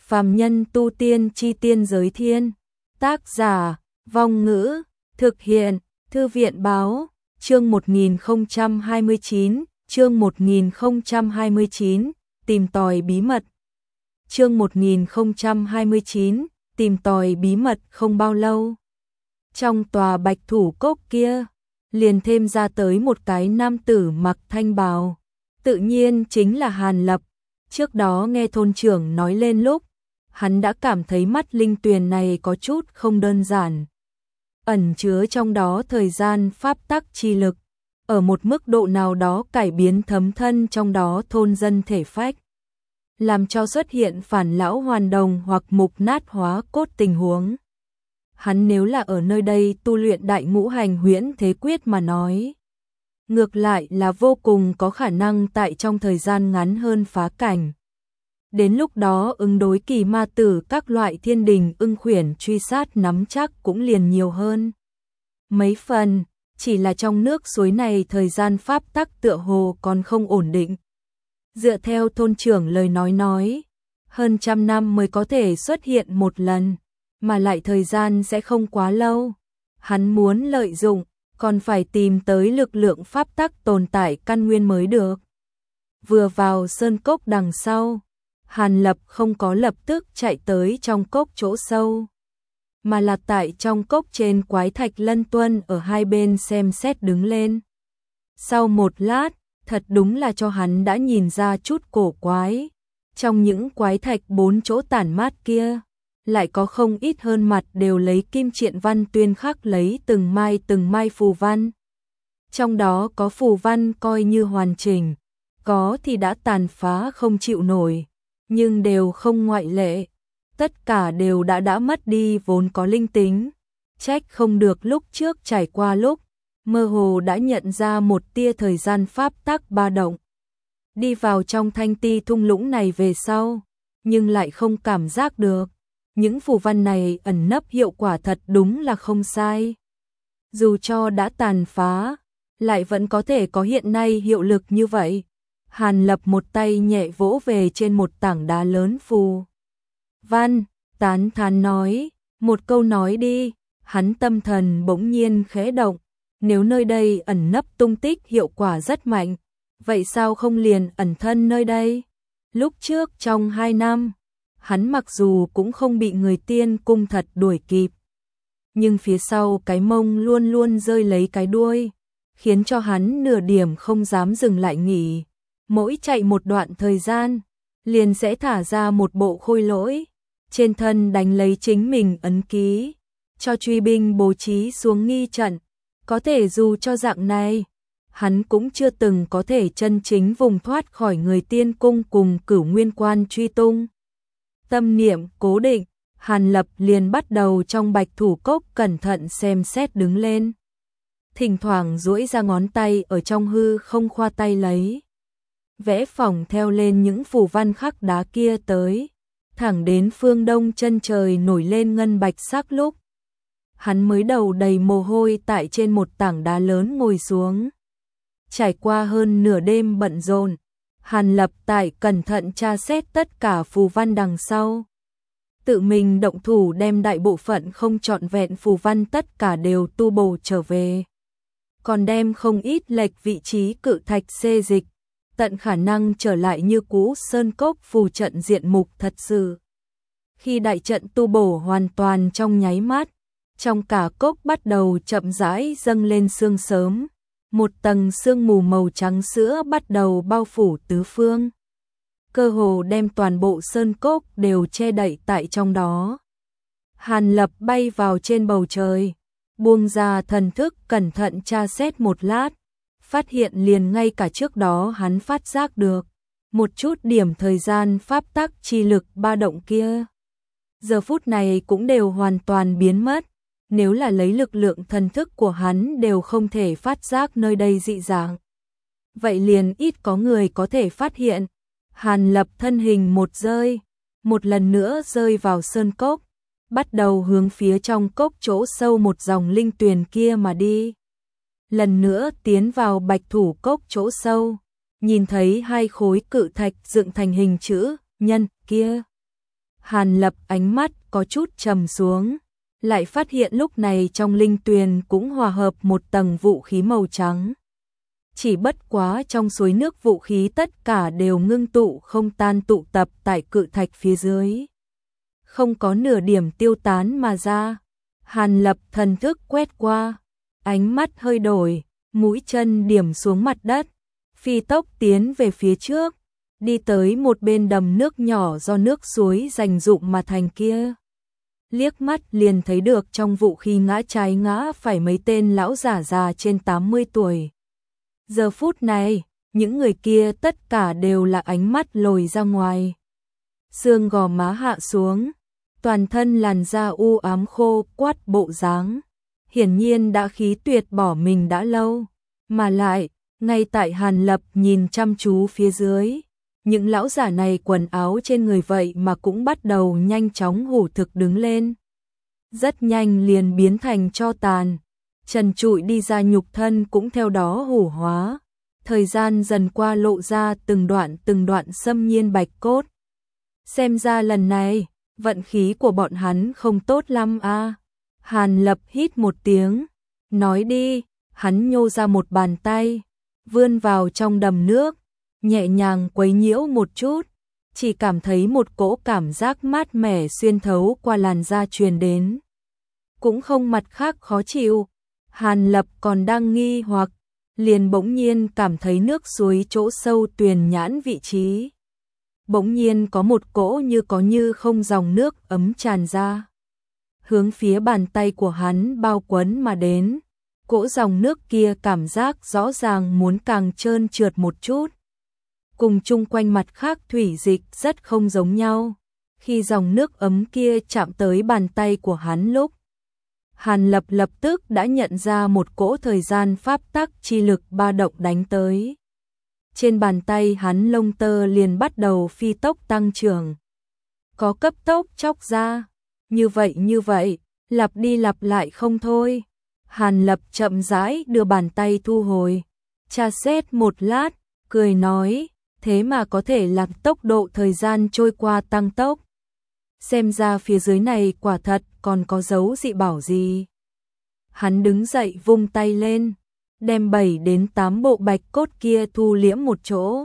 Phàm nhân tu tiên chi tiên giới thiên. Tác giả, Vong Ngữ, thực hiện, Thư viện Báo, chương 1029, chương 1029, tìm tòi bí mật. Chương 1029, tìm tòi bí mật. Không bao lâu, trong tòa Bạch Thủ Cốc kia, liền thêm ra tới một cái nam tử mặc thanh bào, tự nhiên chính là Hàn Lập. Trước đó nghe thôn trưởng nói lên lúc, hắn đã cảm thấy mắt linh tuyền này có chút không đơn giản. Ẩn chứa trong đó thời gian pháp tắc chi lực, ở một mức độ nào đó cải biến thấm thân trong đó thôn dân thể phách, làm cho xuất hiện phản lão hoàn đồng hoặc mục nát hóa cốt tình huống. Hắn nếu là ở nơi đây tu luyện đại ngũ hành huyễn thế quyết mà nói, ngược lại là vô cùng có khả năng tại trong thời gian ngắn hơn phá cảnh. Đến lúc đó ứng đối kỳ ma tử các loại thiên đình ưng khuyển truy sát nắm chắc cũng liền nhiều hơn mấy phần, chỉ là trong nước suối này thời gian pháp tắc tựa hồ còn không ổn định. Dựa theo thôn trưởng lời nói, hơn 100 năm mới có thể xuất hiện một lần, mà lại thời gian sẽ không quá lâu. Hắn muốn lợi dụng, còn phải tìm tới lực lượng pháp tắc tồn tại căn nguyên mới được. Vừa vào sơn cốc đằng sau, Hàn Lập không có lập tức chạy tới trong cốc chỗ sâu, mà là tại trong cốc trên quái thạch lân tuân ở hai bên xem xét đứng lên. Sau một lát, thật đúng là cho hắn đã nhìn ra chút cổ quái. Trong những quái thạch 4 chỗ tản mát kia, lại có không ít hơn mặt đều lấy kim triện văn tuyên khắc lấy từng mai phù văn. Trong đó có phù văn coi như hoàn chỉnh, có thì đã tàn phá không chịu nổi, nhưng đều không ngoại lệ. Tất cả đều đã mất đi vốn có linh tính. Trách không được lúc trước trải qua lúc, mơ hồ đã nhận ra một tia thời gian pháp tắc ba động. Đi vào trong thanh ti thung lũng này về sau, nhưng lại không cảm giác được. Những phù văn này ẩn nấp hiệu quả thật đúng là không sai. Dù cho đã tàn phá, lại vẫn có thể có hiện nay hiệu lực như vậy. Hàn Lập một tay nhẹ vỗ về trên một tảng đá lớn phù văn, tán thán nói, một câu nói đi. Hắn tâm thần bỗng nhiên khẽ động, nếu nơi đây ẩn nấp tung tích hiệu quả rất mạnh, vậy sao không liền ẩn thân nơi đây? Lúc trước trong 2 năm, hắn mặc dù cũng không bị người tiên cung thật đuổi kịp, nhưng phía sau cái mông luôn luôn rơi lấy cái đuôi, khiến cho hắn nửa điểm không dám dừng lại nghỉ. Mỗi chạy một đoạn thời gian, liền sẽ thả ra một bộ khôi lỗi, trên thân đánh lấy chính mình ấn ký, cho truy binh bố trí xuống nghi trận. Có thể dù cho dạng này, hắn cũng chưa từng có thể chân chính vùng thoát khỏi người tiên cung cùng Cửu Nguyên Quan truy tung. Tâm niệm cố định, Hàn Lập liền bắt đầu trong Bạch Thủ Cốc cẩn thận xem xét đứng lên. Thỉnh thoảng duỗi ra ngón tay ở trong hư không khoa tay lấy, vẽ phỏng theo lên những phù văn khắc đá kia tới, thẳng đến phương đông chân trời nổi lên ngân bạch sắc lúc, hắn mới đầu đầy mồ hôi tại trên một tảng đá lớn ngồi xuống. Trải qua hơn nửa đêm bận rộn, Hàn Lập tại cẩn thận tra xét tất cả phù văn đằng sau. Tự mình động thủ đem đại bộ phận không trọn vẹn phù văn tất cả đều tu bổ trở về. Còn đem không ít lệch vị trí cự thạch xê dịch, tận khả năng trở lại như cũ sơn cốc phù trận diện mục thật sự. Khi đại trận tu bổ hoàn toàn trong nháy mắt, trong cả cốc bắt đầu chậm rãi dâng lên sương sớm. Một tầng sương mù màu trắng sữa bắt đầu bao phủ tứ phương, cơ hồ đem toàn bộ sơn cốc đều che đậy tại trong đó. Hàn Lập bay vào trên bầu trời, buông ra thần thức cẩn thận tra xét một lát, phát hiện liền ngay cả trước đó hắn phát giác được một chút điểm thời gian pháp tắc chi lực ba động kia, giờ phút này cũng đều hoàn toàn biến mất. Nếu là lấy lực lượng thần thức của hắn đều không thể phát giác nơi đây dị dạng, vậy liền ít có người có thể phát hiện. Hàn Lập thân hình một lần nữa rơi vào sơn cốc, bắt đầu hướng phía trong cốc chỗ sâu một dòng linh tuyền kia mà đi. Lần nữa tiến vào Bạch Thủ Cốc chỗ sâu, nhìn thấy 2 khối cự thạch dựng thành hình chữ nhân kia. Hàn Lập ánh mắt có chút trầm xuống, lại phát hiện lúc này trong linh tuyền cũng hòa hợp một tầng vũ khí màu trắng. Chỉ bất quá trong suối nước vũ khí tất cả đều ngưng tụ không tan tụ tập tại cự thạch phía dưới. Không có nửa điểm tiêu tán mà ra. Hàn Lập thần thức quét qua, ánh mắt hơi đổi, mũi chân điểm xuống mặt đất, phi tốc tiến về phía trước, đi tới một bên đầm nước nhỏ do nước suối dành dụm mà thành kia. Liếc mắt liền thấy được trong vũ khí ngã trái ngã phải mấy tên lão giả già trên 80 tuổi. Giờ phút này, những người kia tất cả đều là ánh mắt lồi ra ngoài. Xương gò má hạ xuống, toàn thân làn da u ám khô quắt bộ dáng. Hiển nhiên đã khí tuyệt bỏ mình đã lâu. Mà lại, ngay tại Hàn Lập nhìn chăm chú phía dưới, những lão giả này quần áo trên người vậy mà cũng bắt đầu nhanh chóng hủ thực đứng lên. Rất nhanh liền biến thành tro tàn, trần trụi đi ra nhục thân cũng theo đó hủ hóa. Thời gian dần qua lộ ra từng đoạn xâm nhiên bạch cốt. Xem ra lần này, vận khí của bọn hắn không tốt lắm a. Hàn Lập hít một tiếng, nói đi, hắn nhô ra một bàn tay, vươn vào trong đầm nước, nhẹ nhàng quấy nhiễu một chút, chỉ cảm thấy một cỗ cảm giác mát mẻ xuyên thấu qua làn da truyền đến. Cũng không mặt khác khó chịu, Hàn Lập còn đang nghi hoặc, liền bỗng nhiên cảm thấy nước suối chỗ sâu tuyền nhãn vị trí. Bỗng nhiên có một cỗ như không dòng nước ấm tràn ra. Hướng phía bàn tay của hắn bao quấn mà đến. Cỗ dòng nước kia cảm giác rõ ràng muốn càng trơn trượt một chút. Cùng chung quanh mặt khác thủy dịch rất không giống nhau. Khi dòng nước ấm kia chạm tới bàn tay của hắn lúc, Hàn Lập lập tức đã nhận ra một cỗ thời gian pháp tắc chi lực ba động đánh tới. Trên bàn tay hắn lông tơ liền bắt đầu phi tốc tăng trưởng. Có cấp tốc chóc ra. Như vậy, lặp đi lặp lại không thôi. Hàn Lập chậm rãi đưa bàn tay thu hồi. Tra xét một lát, cười nói, thế mà có thể làm tốc độ thời gian trôi qua tăng tốc. Xem ra phía dưới này quả thật còn có dấu dị bảo gì. Hắn đứng dậy vung tay lên, đem 7 đến 8 bộ bạch cốt kia thu liễm một chỗ,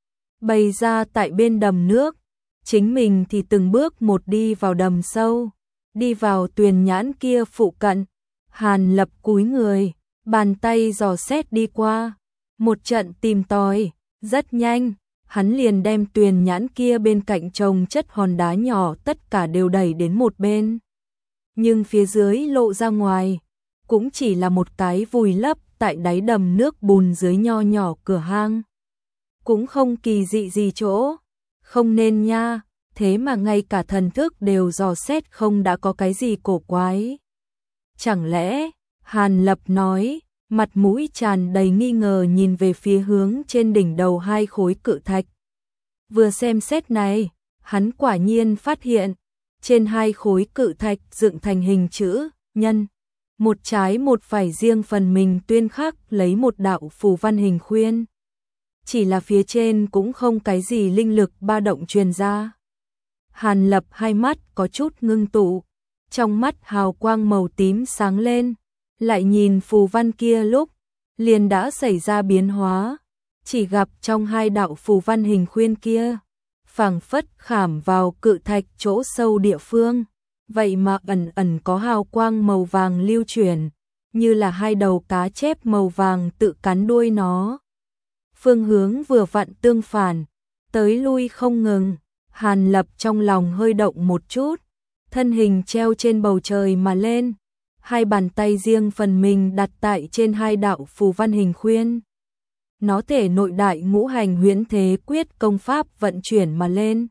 bày ra tại bên đầm nước. Chính mình thì từng bước một đi vào đầm sâu, đi vào tuyền nhãn kia phụ cận. Hàn Lập cúi người, bàn tay dò xét đi qua, một trận tìm tòi, rất nhanh, hắn liền đem tuyền nhãn kia bên cạnh chồng chất hòn đá nhỏ tất cả đều đẩy đến một bên. Nhưng phía dưới lộ ra ngoài, cũng chỉ là một cái vùi lấp tại đáy đầm nước bùn dưới nho nhỏ cửa hang. Cũng không kỳ dị gì chỗ, không nên nha, thế mà ngay cả thần thức đều dò xét không đã có cái gì cổ quái. Chẳng lẽ, Hàn Lập nói, mặt mũi tràn đầy nghi ngờ nhìn về phía hướng trên đỉnh đầu 2 khối cự thạch. Vừa xem xét này, hắn quả nhiên phát hiện, trên 2 khối cự thạch dựng thành hình chữ nhân, một trái một phải riêng phần mình tuyên khắc lấy một đạo phù văn hình khuyên. Chỉ là phía trên cũng không cái gì linh lực ba động truyền ra. Hàn Lập hai mắt có chút ngưng tụ, trong mắt hào quang màu tím sáng lên, lại nhìn phù văn kia lúc, liền đã xảy ra biến hóa, chỉ gặp trong 2 đạo phù văn hình khuyên kia, phảng phất khảm vào cự thạch chỗ sâu địa phương, vậy mà ẩn ẩn có hào quang màu vàng lưu chuyển, như là 2 đầu cá chép màu vàng tự cắn đuôi nó. Phương hướng vừa vặn tương phản, tới lui không ngừng. Hàn Lập trong lòng hơi động một chút, thân hình treo trên bầu trời mà lên, 2 bàn tay riêng phần mình đặt tại trên 2 đạo phù văn hình khuyên. Nó thể nội đại ngũ hành huyễn thế quyết công pháp vận chuyển mà lên.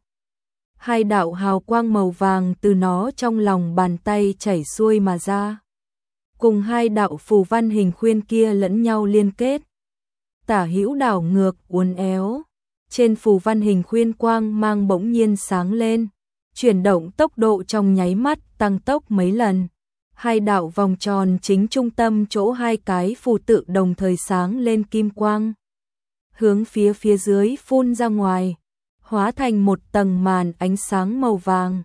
2 đạo hào quang màu vàng từ nó trong lòng bàn tay chảy xuôi mà ra. Cùng 2 đạo phù văn hình khuyên kia lẫn nhau liên kết. Tả hữu đảo ngược uốn éo. Trên phù văn hình khuyên quang mang bỗng nhiên sáng lên, chuyển động tốc độ trong nháy mắt tăng tốc mấy lần. 2 đạo vòng tròn chính trung tâm chỗ 2 cái phù tự đồng thời sáng lên kim quang. Hướng phía dưới phun ra ngoài, hóa thành một tầng màn ánh sáng màu vàng.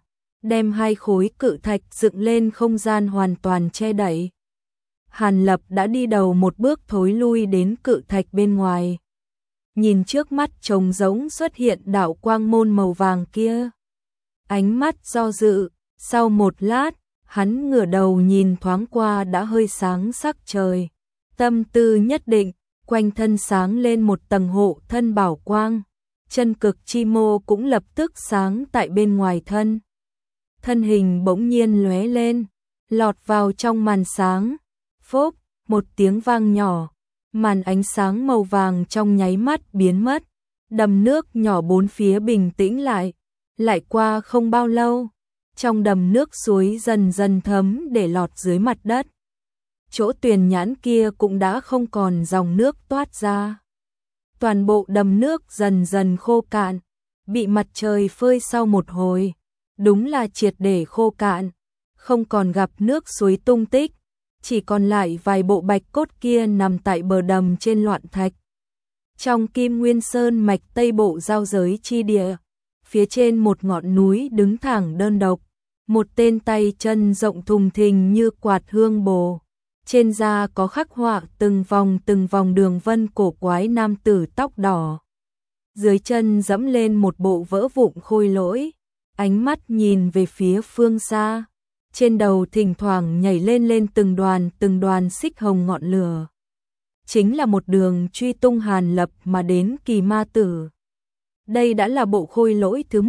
đem hai khối cự thạch dựng lên không gian hoàn toàn che đậy. Hàn Lập đã đi đầu một bước thối lui đến cự thạch bên ngoài. Nhìn trước mắt trống rỗng xuất hiện đạo quang môn màu vàng kia. Ánh mắt do dự, sau một lát, hắn ngửa đầu nhìn thoáng qua đã hơi sáng sắc trời. Tâm tư nhất định, quanh thân sáng lên một tầng hộ thân bảo quang. Chân cực chi mô cũng lập tức sáng tại bên ngoài thân. Thân hình bỗng nhiên lóe lên, lọt vào trong màn sáng. Phốc, một tiếng vang nhỏ, màn ánh sáng màu vàng trong nháy mắt biến mất. Đầm nước nhỏ bốn phía bình tĩnh lại. Lại qua không bao lâu, trong đầm nước suối dần dần thấm để lọt dưới mặt đất. Chỗ tuyền nhãn kia cũng đã không còn dòng nước toát ra. Toàn bộ đầm nước dần dần khô cạn, bị mặt trời phơi sau một hồi, đúng là triệt để khô cạn, không còn gặp nước suối tung tích, chỉ còn lại vài bộ bạch cốt kia nằm tại bờ đầm trên loạn thạch. Trong Kim Nguyên Sơn mạch Tây Bộ giao giới chi địa, phía trên một ngọn núi đứng thẳng đơn độc, một tên tay chân rộng thùng thình như quạt hương bồ. Trên da có khắc họa từng vòng đường vân cổ quái nam tử tóc đỏ. Dưới chân dẫm lên một bộ vỡ vụn khôi lỗi, ánh mắt nhìn về phía phương xa. Trên đầu thỉnh thoảng nhảy lên từng đoàn xích hồng ngọn lửa. Chính là một đường truy tung Hàn Lập mà đến Kỳ Ma Tử. Đây đã là bộ khôi lỗi thứ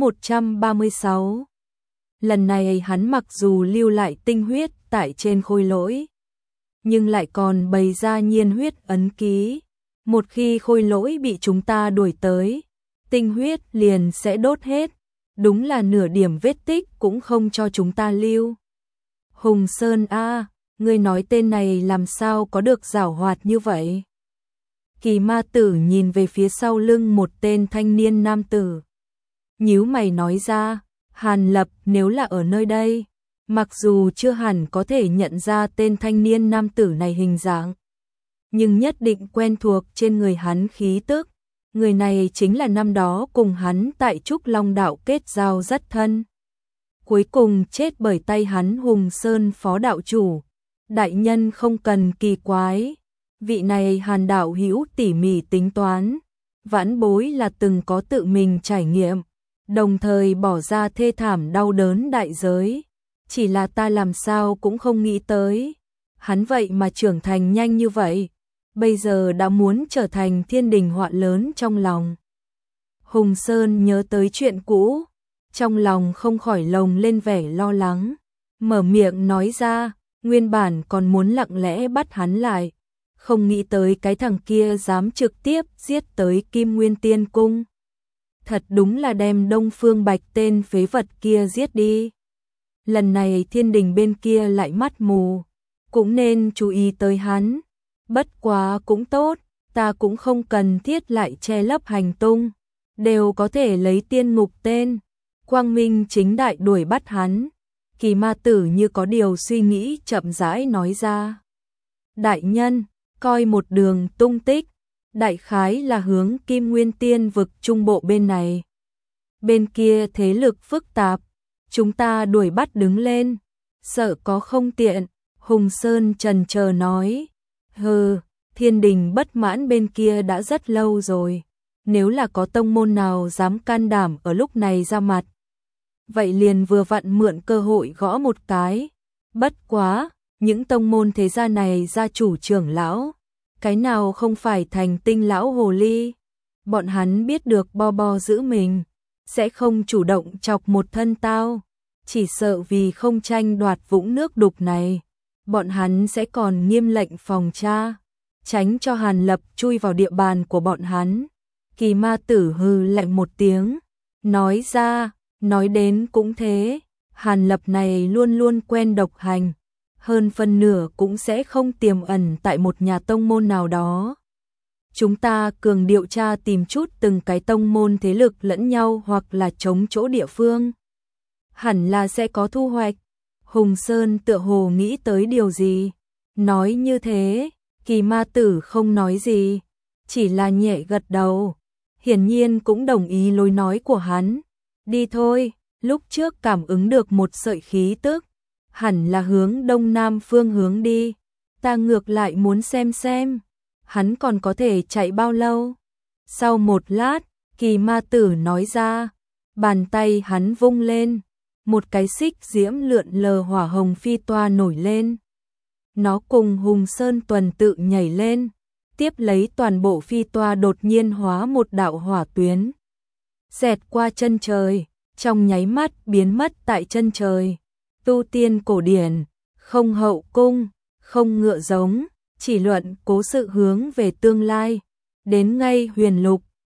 136. Lần này hắn mặc dù lưu lại tinh huyết tại trên khôi lỗi, nhưng lại còn bày ra nhiên huyết ấn ký. Một khi khôi lỗi bị chúng ta đuổi tới, tinh huyết liền sẽ đốt hết. Đúng là nửa điểm vết tích cũng không cho chúng ta lưu. Hùng Sơn a, ngươi nói tên này làm sao có được giảo hoạt như vậy? Kỳ Ma Tử nhìn về phía sau lưng một tên thanh niên nam tử. Nhíu mày nói ra, Hàn Lập nếu là ở nơi đây, mặc dù chưa hẳn có thể nhận ra tên thanh niên nam tử này hình dạng, nhưng nhất định quen thuộc trên người hắn khí tức. Người này chính là năm đó cùng hắn tại Trúc Long Đạo kết giao rất thân. Cuối cùng chết bởi tay hắn Hùng Sơn phó đạo chủ. Đại nhân không cần kỳ quái. Vị này Hàn đạo hữu tỉ mỉ tính toán. Vãn bối là từng có tự mình trải nghiệm, đồng thời bỏ ra thê thảm đau đớn đại giới. Chỉ là ta làm sao cũng không nghĩ tới. Hắn vậy mà trưởng thành nhanh như vậy. Bây giờ đã muốn trở thành thiên đình họa lớn trong lòng. Hùng Sơn nhớ tới chuyện cũ, trong lòng không khỏi lồng lên vẻ lo lắng, mở miệng nói ra, nguyên bản còn muốn lặng lẽ bắt hắn lại, không nghĩ tới cái thằng kia dám trực tiếp giết tới Kim Nguyên Tiên Cung. Thật đúng là đem Đông Phương Bạch tên phế vật kia giết đi. Lần này thiên đình bên kia lại mắt mù, cũng nên chú ý tới hắn. Bất quá cũng tốt, ta cũng không cần thiết lại che lấp hành tung, đều có thể lấy tiên ngục tên, quang minh chính đại đuổi bắt hắn. Kỳ Ma Tử như có điều suy nghĩ chậm rãi nói ra. Đại nhân, coi một đường tung tích, đại khái là hướng Kim Nguyên Tiên vực trung bộ bên này. Bên kia thế lực phức tạp, chúng ta đuổi bắt đứng lên, sợ có không tiện. Hùng Sơn chần chờ nói. Hừ, thiên đình bất mãn bên kia đã rất lâu rồi. Nếu là có tông môn nào dám can đảm ở lúc này ra mặt, vậy liền vừa vặn mượn cơ hội gõ một cái. Bất quá, những tông môn thế gia này gia chủ trưởng lão, cái nào không phải thành tinh lão hồ ly. Bọn hắn biết được bo bo giữ mình, sẽ không chủ động chọc một thân tao. Chỉ sợ vì không tranh đoạt vũng nước đục này, bọn hắn sẽ còn nghiêm lệnh phòng tra, tránh cho Hàn Lập chui vào địa bàn của bọn hắn. Kỳ Ma Tử hừ lạnh một tiếng, nói ra, nói đến cũng thế, Hàn Lập này luôn luôn quen độc hành, hơn phân nửa cũng sẽ không tiềm ẩn tại một nhà tông môn nào đó. Chúng ta cường điều tra tìm chút từng cái tông môn thế lực lẫn nhau hoặc là chống chỗ địa phương, hẳn là sẽ có thu hoạch. Hùng Sơn tựa hồ nghĩ tới điều gì, nói như thế. Kỳ Ma Tử không nói gì, chỉ là nhẹ gật đầu, hiển nhiên cũng đồng ý lối nói của hắn. Đi thôi, lúc trước cảm ứng được một sợi khí tức, hẳn là hướng đông nam phương hướng đi. Ta ngược lại muốn xem, hắn còn có thể chạy bao lâu. Sau một lát, Kỳ Ma Tử nói ra, bàn tay hắn vung lên, một cái xích diễm lượn lờ hỏa hồng phi toa nổi lên. Nó cùng Hùng Sơn tuần tự nhảy lên, tiếp lấy toàn bộ phi toa đột nhiên hóa một đạo hỏa tuyến. Xẹt qua chân trời, trong nháy mắt biến mất tại chân trời. Tu tiên cổ điển, không hậu cung, không ngựa giống, chỉ luận cố sự hướng về tương lai. Đến ngay huyền lục,